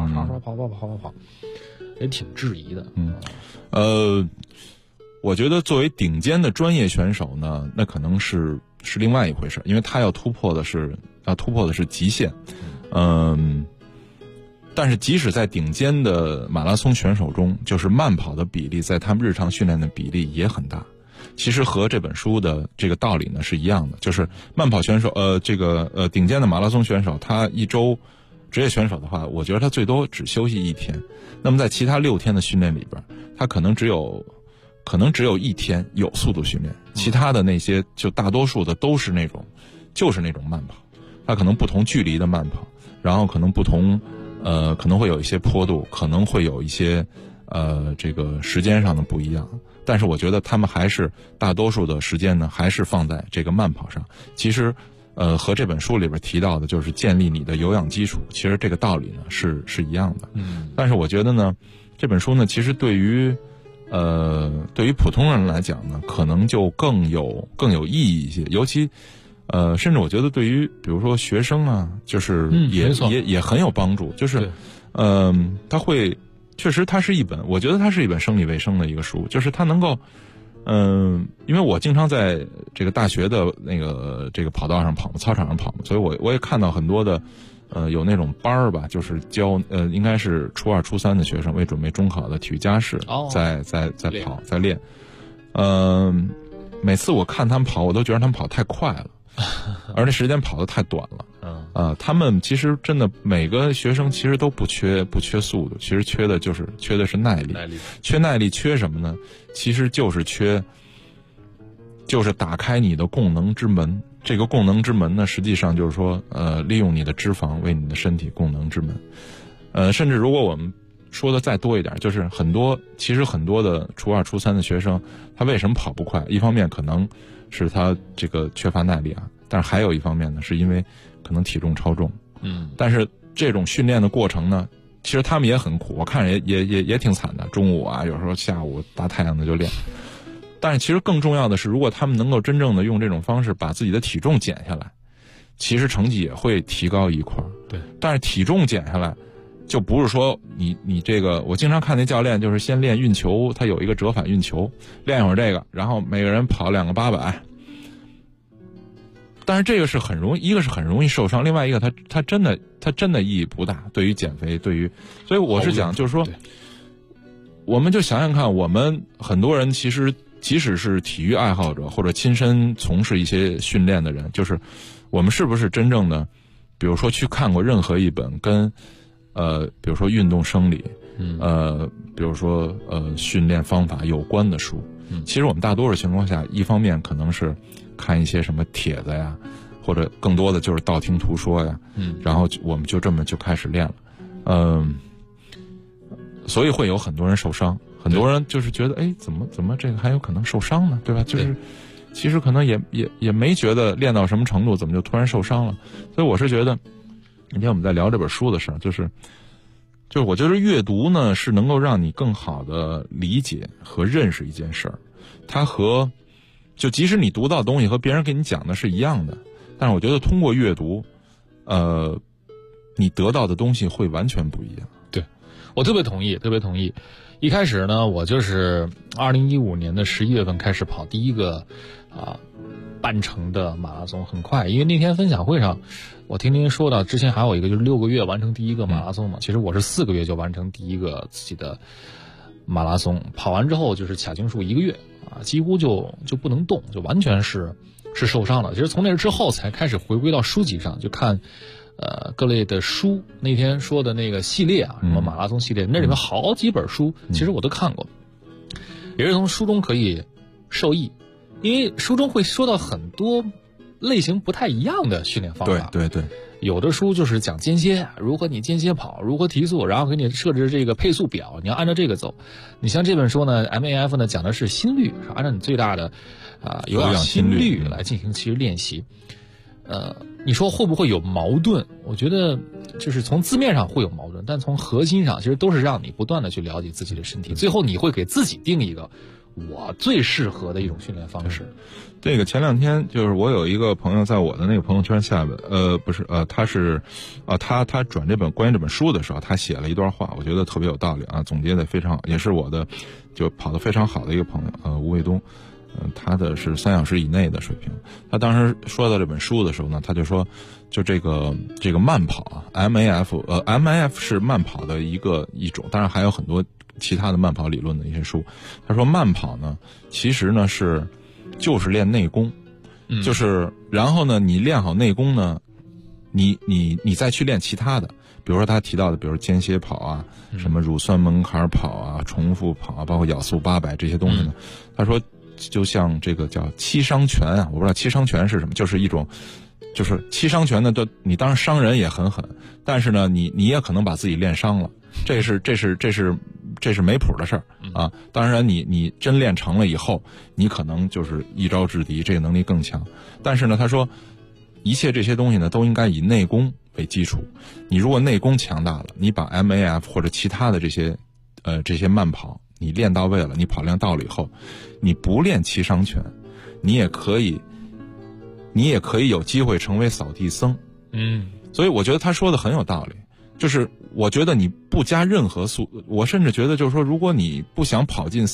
也挺质疑的。 我觉得作为顶尖的专业选手呢，那可能是另外一回事，因为他要突破的是极限。但是即使在顶尖的马拉松选手中，就是慢跑的比例在他们日常训练的比例也很大。其实和这本书的这个道理呢是一样的，就是慢跑选手顶尖的马拉松选手，他一周职业选手的话，我觉得他最多只休息1天。那么在其他6天的训练里边，他可能只有1天有速度训练，其他的那些就大多数的都是那种慢跑。他可能不同距离的慢跑，然后可能不同可能会有一些坡度，可能会有一些这个时间上的不一样，但是我觉得他们还是大多数的时间呢，还是放在这个慢跑上。其实和这本书里边提到的就是建立你的有氧基础，其实这个道理呢是一样的。但是我觉得呢，这本书呢，其实对于普通人来讲呢，可能就更有意义一些，尤其甚至我觉得对于比如说学生啊，就是也很有帮助。就是他会确实它是一本，我觉得它是一本生理卫生的一个书，就是它能够因为我经常在这个大学的那个这个跑道上跑嘛，操场上跑嘛，所以我也看到很多的有那种班儿吧，就是教应该是初2、初3的学生为准备中考的体育加试，在跑在练。每次我看他们跑，我都觉得他们跑太快了，而且时间跑得太短了。他们其实真的每个学生其实都不缺速度，其实缺的是耐力。缺耐力缺什么呢？其实就是打开你的供能之门。这个供能之门呢，实际上就是说利用你的脂肪为你的身体供能之门。甚至如果我们说的再多一点，就是其实很多的初2、初3的学生，他为什么跑不快？一方面可能是他这个缺乏耐力啊，但是还有一方面呢，是因为可能体重超重。但是这种训练的过程呢，其实他们也很苦，我看着也挺惨的，中午啊，有时候下午大太阳的就练。但是其实更重要的是，如果他们能够真正的用这种方式把自己的体重减下来，其实成绩也会提高一块。 对， 但是体重减下来，就不是说你这个，我经常看那教练就是先练运球，他有一个折返运球，练一会儿这个，然后每个人跑2个800。但是这个是很容易，一个是很容易受伤，另外一个它真的意义不大，对于减肥，所以我是讲就是说，我们就想想看，我们很多人其实即使是体育爱好者或者亲身从事一些训练的人，就是我们是不是真正的，比如说去看过任何一本跟比如说运动生理，比如说训练方法有关的书。其实我们大多数情况下，一方面可能是看一些什么帖子呀，或者更多的就是道听途说呀，然后我们就这么就开始练了。所以会有很多人受伤，很多人就是觉得，哎，怎么这个还有可能受伤呢？对吧？就是其实可能也没觉得练到什么程度，怎么就突然受伤了？所以我是觉得，那天我们在聊这本书的时候，就是我觉得阅读呢是能够让你更好的理解和认识一件事儿，它和就即使你读到的东西和别人给你讲的是一样的，但是我觉得通过阅读，你得到的东西会完全不一样。 对，我特别同意。一开始呢，我就是2015年的11月份开始跑第一个半程的马拉松，很快，因为那天分享会上我听您说到之前还有一个就是6个月完成第一个马拉松嘛，其实我是4个月就完成第一个自己的马拉松，跑完之后就是卡茎术1个月几乎就不能动，就完全是受伤了。其实从那之后才开始回归到书籍上，就看各类的书，那天说的那个系列什么马拉松系列，那里面好几本书其实我都看过，也是从书中可以受益，因为书中会说到很多类型不太一样的训练方法。 对， 有的书就是讲间歇，如何你间歇跑，如何提速，然后给你设置这个配速表，你要按照这个走。你像这本书呢 MAF 呢讲的是心率，是按照你最大的有氧心率来进行其实练习。你说会不会有矛盾？我觉得就是从字面上会有矛盾，但从核心上其实都是让你不断的去了解自己的身体，最后你会给自己定一个我最适合的一种训练方式。 这个前2天就是我有一个朋友在我的那个朋友圈下边，他是他转这本关于这本书的时候，他写了一段话，我觉得特别有道理总结的非常好，也是我的就跑得非常好的一个朋友吴卫东。他的是3小时以内的水平。他当时说到这本书的时候呢，他就说，就这个慢跑MAF 是慢跑的一种，当然还有很多其他的慢跑理论的一些书。他说慢跑呢，其实呢就是练内功，就是然后呢，你练好内功呢，你再去练其他的，比如说他提到的，比如间歇跑什么乳酸门槛跑重复跑包括咬速800这些东西呢，他说。就像这个叫七伤拳我不知道七伤拳是什么，就是一种，就是七伤拳呢，你当然伤人也很狠，但是呢，你也可能把自己练伤了，这是没谱的事儿当然你真练成了以后，你可能就是一招制敌，这个能力更强。但是呢，他说，一切这些东西呢，都应该以内功为基础。你如果内功强大了，你把 MAF 或者其他的这些慢跑。你练到位了，你跑量到了以后，你不练七伤拳，你也可以有机会成为扫地僧。所以我觉得他说的很有道理，就是我觉得你不加任何速，我甚至觉得就是说，如果你不想跑进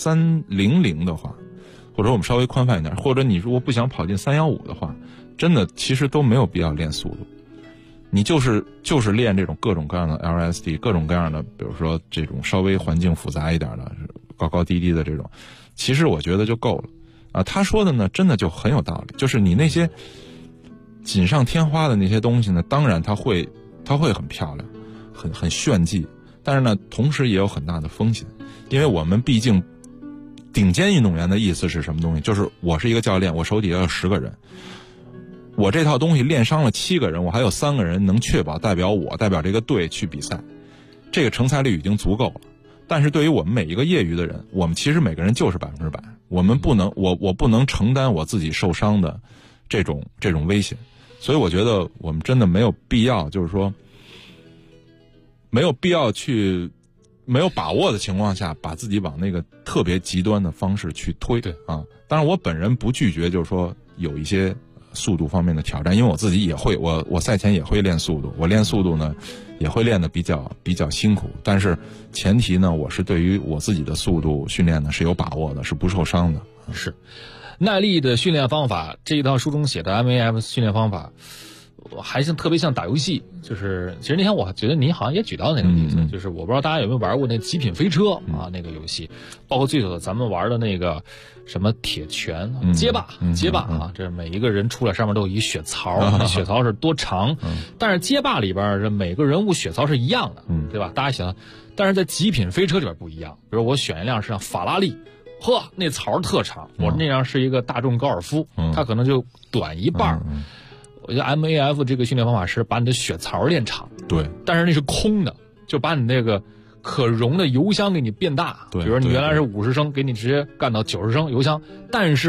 300的话，或者我们稍微宽泛一点，或者你如果不想跑进315的话，真的其实都没有必要练速度。你就是练这种各种各样的 LSD， 各种各样的，比如说这种稍微环境复杂一点的高高低低的这种，其实我觉得就够了他说的呢，真的就很有道理。就是你那些锦上添花的那些东西呢，当然它会很漂亮，很炫技，但是呢，同时也有很大的风险，因为我们毕竟顶尖运动员的意思是什么东西？就是我是一个教练，我手底下有10个人。我这套东西练伤了7个人，我还有3个人能确保代表这个队去比赛，这个成才率已经足够了。但是对于我们每一个业余的人，我们其实每个人就是100%，我们不能，我不能承担我自己受伤的这种危险。所以我觉得我们真的没有必要，就是说没有必要去没有把握的情况下，把自己往那个特别极端的方式去推。对当然我本人不拒绝，就是说有一些速度方面的挑战，因为我自己也会，我赛前也会练速度，我练速度呢也会练得比较辛苦，但是前提呢，我是对于我自己的速度训练呢是有把握的，是不受伤的。 是耐力的训练方法，这一套书中写的 MAF 训练方法，还是特别像打游戏。就是其实那天我觉得您好像也举到那个例子，就是我不知道大家有没有玩过那极品飞车那个游戏，包括最早的咱们玩的那个什么铁拳、街霸这每一个人出来上面都有一血槽，那血槽是多长，但是街霸里边这每个人物血槽是一样的，对吧？大家想，但是在极品飞车里边不一样，比如我选一辆是像法拉利，那槽特长，我那辆是一个大众高尔夫，它可能就短一半。我觉得 MAF 这个训练方法是把你的血槽练长， 对， 但是那是空的，就把你那个可容的油箱给你变大，对，比如你原来是50升，给你直接干到90升油箱，但是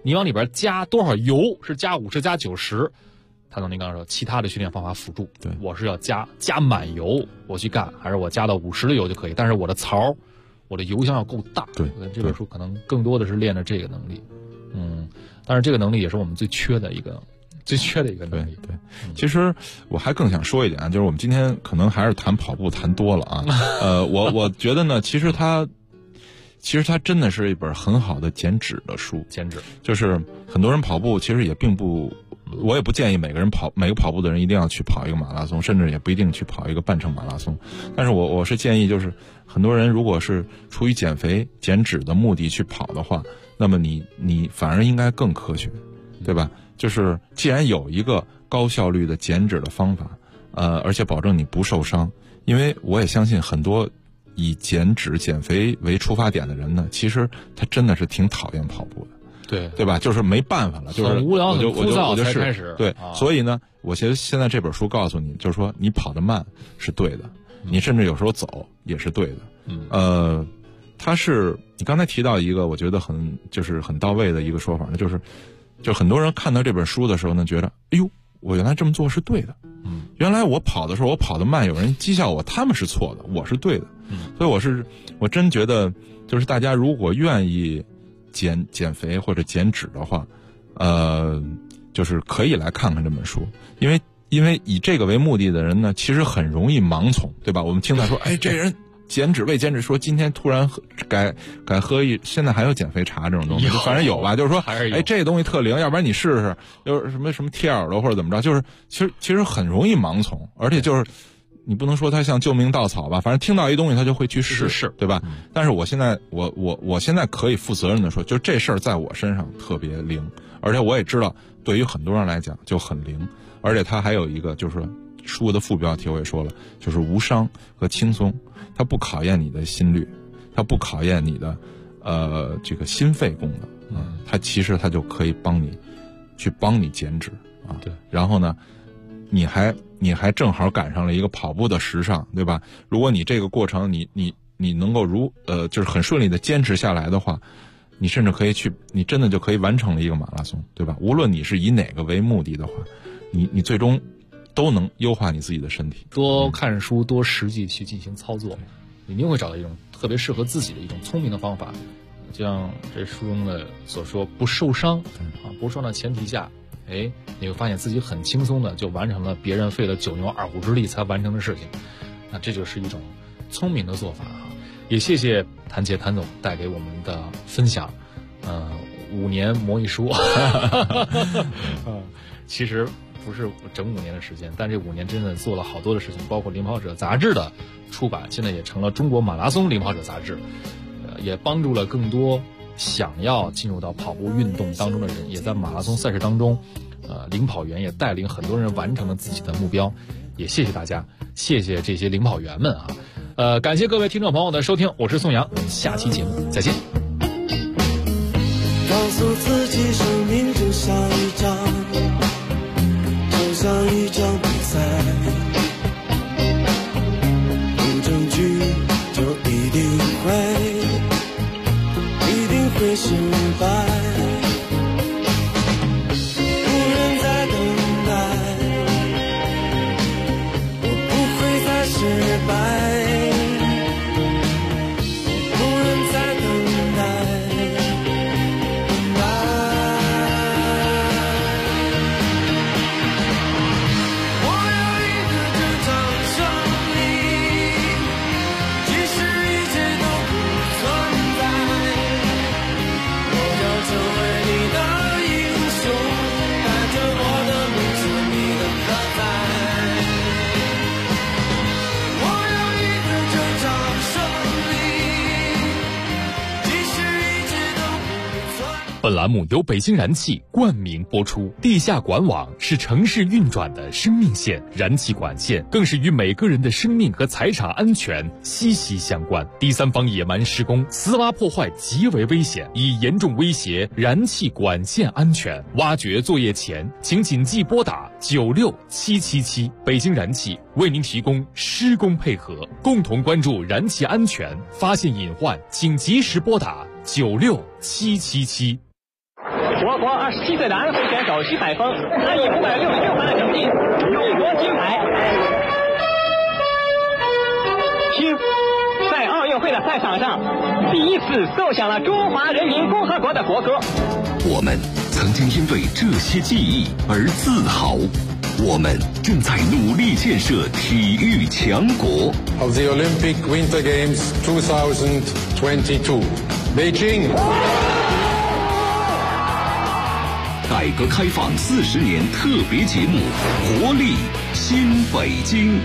你往里边加多少油，是加50加90，谭总您刚刚说其他的训练方法辅助， 对， 我是要加满油我去干，还是我加到50的油就可以，但是我的槽我的油箱要够大。 对， 这本书可能更多的是练的这个能力。但是这个能力也是我们最缺的一个能力。 对，其实我还更想说一点，就是我们今天可能还是谈跑步谈多了啊。我觉得呢，其实它真的是一本很好的减脂的书。 减脂就是很多人跑步其实也并不，我也不建议每个跑步的人一定要去跑一个马拉松，甚至也不一定去跑一个半程马拉松。但是我是建议，就是很多人如果是出于减肥减脂的目的去跑的话，那么你反而应该更科学，对吧？就是既然有一个高效率的减脂的方法，而且保证你不受伤，因为我也相信很多以减脂减肥为出发点的人呢，其实他真的是挺讨厌跑步的，对吧？就是没办法了，就是很无聊很枯燥才开始。 对，所以呢，我觉得现在这本书告诉你，就是说你跑得慢是对的，你甚至有时候走也是对的。它是你刚才提到一个我觉得很到位的一个说法呢，就很多人看到这本书的时候呢，觉得哎呦，我原来这么做是对的。原来我跑的时候我跑得慢，有人讥笑我，他们是错的，我是对的。所以我真觉得，就是大家如果愿意减肥或者减脂的话，就是可以来看看这本书，因为以这个为目的的人呢，其实很容易盲从，对吧？我们听他说，哎，这人为减脂，说今天突然改喝现在还有减肥茶这种东西，反正有吧，就是说，哎，这东西特灵，要不然你试试，就是什么贴耳朵或者怎么着，就是其实很容易盲从，而且就是你不能说它像救命稻草吧，反正听到一东西他就会去试，对吧？但是我现在我现在可以负责任的说，就这事儿在我身上特别灵，而且我也知道对于很多人来讲就很灵，而且它还有一个就是说书的副标题我也说了，就是无伤和轻松。它不考验你的心率，它不考验你的这个心肺功能，它其实它就可以帮你减脂啊。 对， 然后呢，你还正好赶上了一个跑步的时尚，对吧？如果你这个过程你能够就是很顺利的坚持下来的话，你甚至可以你真的就可以完成了一个马拉松，对吧？无论你是以哪个为目的的话，你最终都能优化你自己的身体。 多看书，多实际去进行操作，你一定会找到一种特别适合自己的一种聪明的方法。就像这书中的所说，不受伤不受伤的前提下，你会发现自己很轻松的就完成了别人费了9牛2虎之力才完成的事情。那这就是一种聪明的做法啊！也谢谢谭总带给我们的分享。5年磨一书，其实不是整5年的时间，但这5年真的做了好多的事情，包括领跑者杂志的出版，现在也成了中国马拉松领跑者杂志，也帮助了更多想要进入到跑步运动当中的人，也在马拉松赛事当中，领跑员也带领很多人完成了自己的目标。也谢谢大家，谢谢这些领跑员们啊！感谢各位听众朋友的收听，我是宋阳，下期节目再见。 告诉自己，生命就像一场比赛，有证据就一定会失败，无人在等待，我不会再失败。 本栏目由北京燃气冠名播出。地下管网是城市运转的生命线，燃气管线更是与每个人的生命和财产安全息息相关。第三方野蛮施工、私挖破坏极为危险，已严重威胁燃气管线安全。挖掘作业前，请谨记拨打96777。北京燃气为您提供施工配合，共同关注燃气安全，发现隐患请及时拨打96777。 我国27岁的安徽选手徐海峰，他以566分的成绩勇夺金牌。听，在奥运会的赛场上，第一次奏响了中华人民共和国的国歌。 我们曾经因为这些记忆而自豪，我们正在努力建设体育强国。 Of the Olympic Winter Games 2022, Beijing. 改革开放40年特别节目，活力新北京。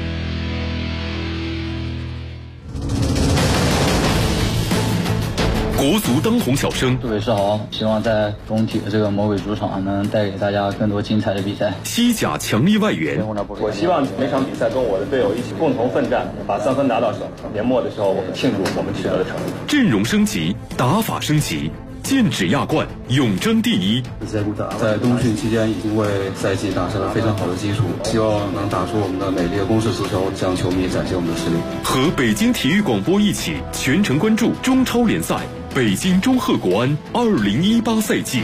国足当红小生， 杜伟世豪，希望在工体的这个魔鬼主场能带给大家更多精彩的比赛。 西甲强力外援， 我希望每场比赛跟我的队友一起共同奋战，把3分拿到手。年末的时候，我们庆祝我们取得的成绩。 阵容升级，打法升级，剑指亚冠，永争第一。 在冬训期间已经为赛季打下了非常好的基础，希望能打出我们的美丽的攻势足球，向球迷展现我们的实力。 和北京体育广播一起全程关注中超联赛北京中赫国安2018赛季。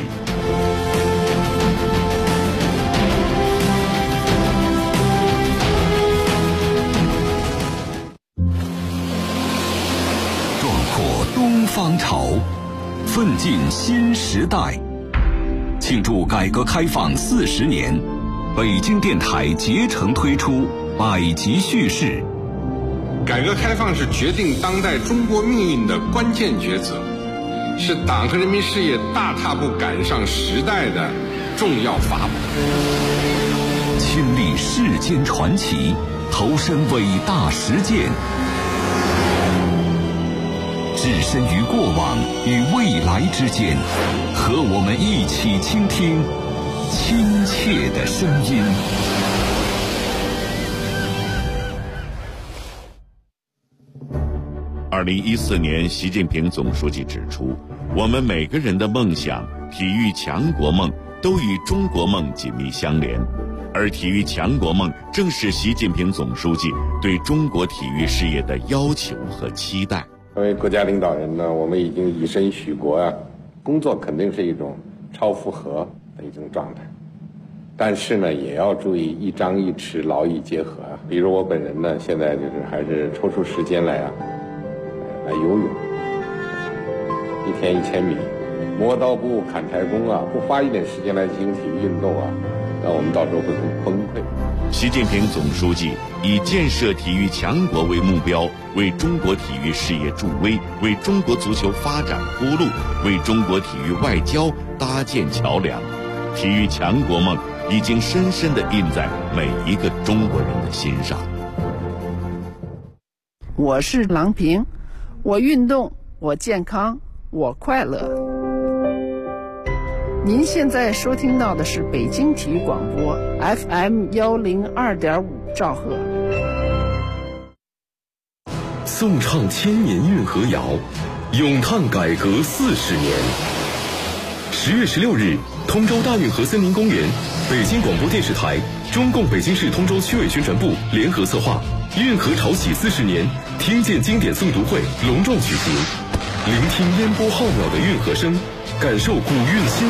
壮阔东方潮，奋进新时代。庆祝改革开放40年，北京电台竭诚推出百集叙事。 改革开放是决定当代中国命运的关键抉择，是党和人民事业大踏步赶上时代的重要法宝。 亲历世间传奇，投身伟大实践，置身于过往与未来之间，和我们一起倾听亲切的声音。 2014年，习近平总书记指出，我们每个人的梦想、体育强国梦都与中国梦紧密相连，而体育强国梦正是习近平总书记对中国体育事业的要求和期待。 作为国家领导人呢，我们已经以身许国啊，工作肯定是一种超负荷的一种状态，但是呢，也要注意一张一弛，劳逸结合啊。比如我本人呢，现在就是还是抽出时间来游泳，1天1000米，磨刀不误砍柴工啊，不花一点时间来进行体育运动啊，那我们到时候会很崩溃。 习近平总书记以建设体育强国为目标，为中国体育事业助威，为中国足球发展铺路，为中国体育外交搭建桥梁。体育强国梦已经深深地印在每一个中国人的心上。 我是郎平，我运动，我健康，我快乐。您现在收听到的是北京体育广播 FM 102.5兆赫。 颂唱千年运河谣，咏叹改革40年。10月16日，通州大运河森林公园，北京广播电视台、中共北京市通州区委宣传部联合策划运河潮起40年听见经典诵读会隆重举行，聆听烟波浩渺的运河声，感受古韵新